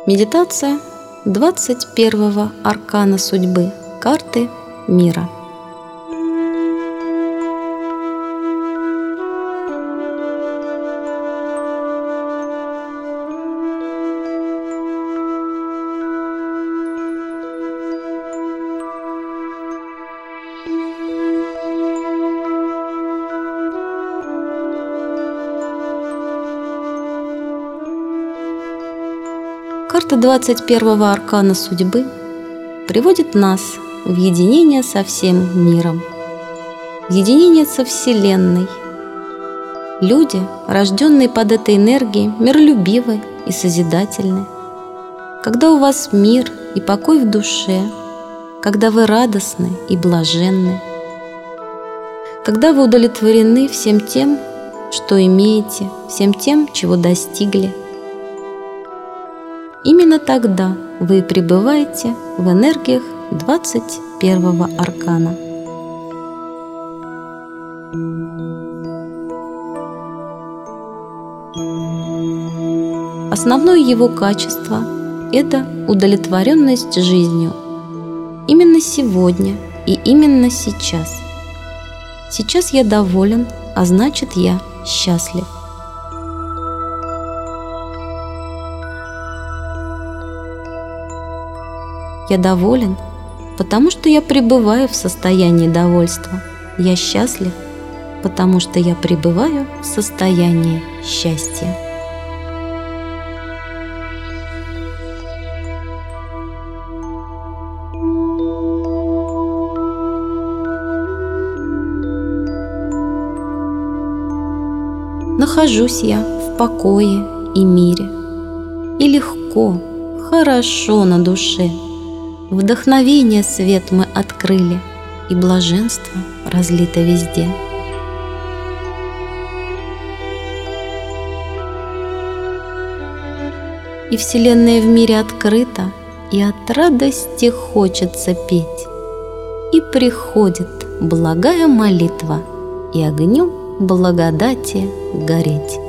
Медитация 21-го аркана судьбы карты мира. Карта 21-го аркана судьбы приводит нас в единение со всем миром, в единение со Вселенной. Люди, рожденные под этой энергией, миролюбивы и созидательны. Когда у вас мир и покой в душе, когда вы радостны и блаженны, когда вы удовлетворены всем тем, что имеете, всем тем, чего достигли, именно тогда вы пребываете в энергиях 21-го аркана. Основное его качество – это удовлетворенность жизнью. Именно сегодня и именно сейчас. Сейчас я доволен, а значит, я счастлив. Я доволен, потому что я пребываю в состоянии довольства. Я счастлив, потому что я пребываю в состоянии счастья. Нахожусь я в покое и мире, и легко, хорошо на душе. Вдохновение свет мы открыли, и блаженство разлито везде. И Вселенная в мире открыта, и от радости хочется петь. И приходит благая молитва, и огнем благодати гореть.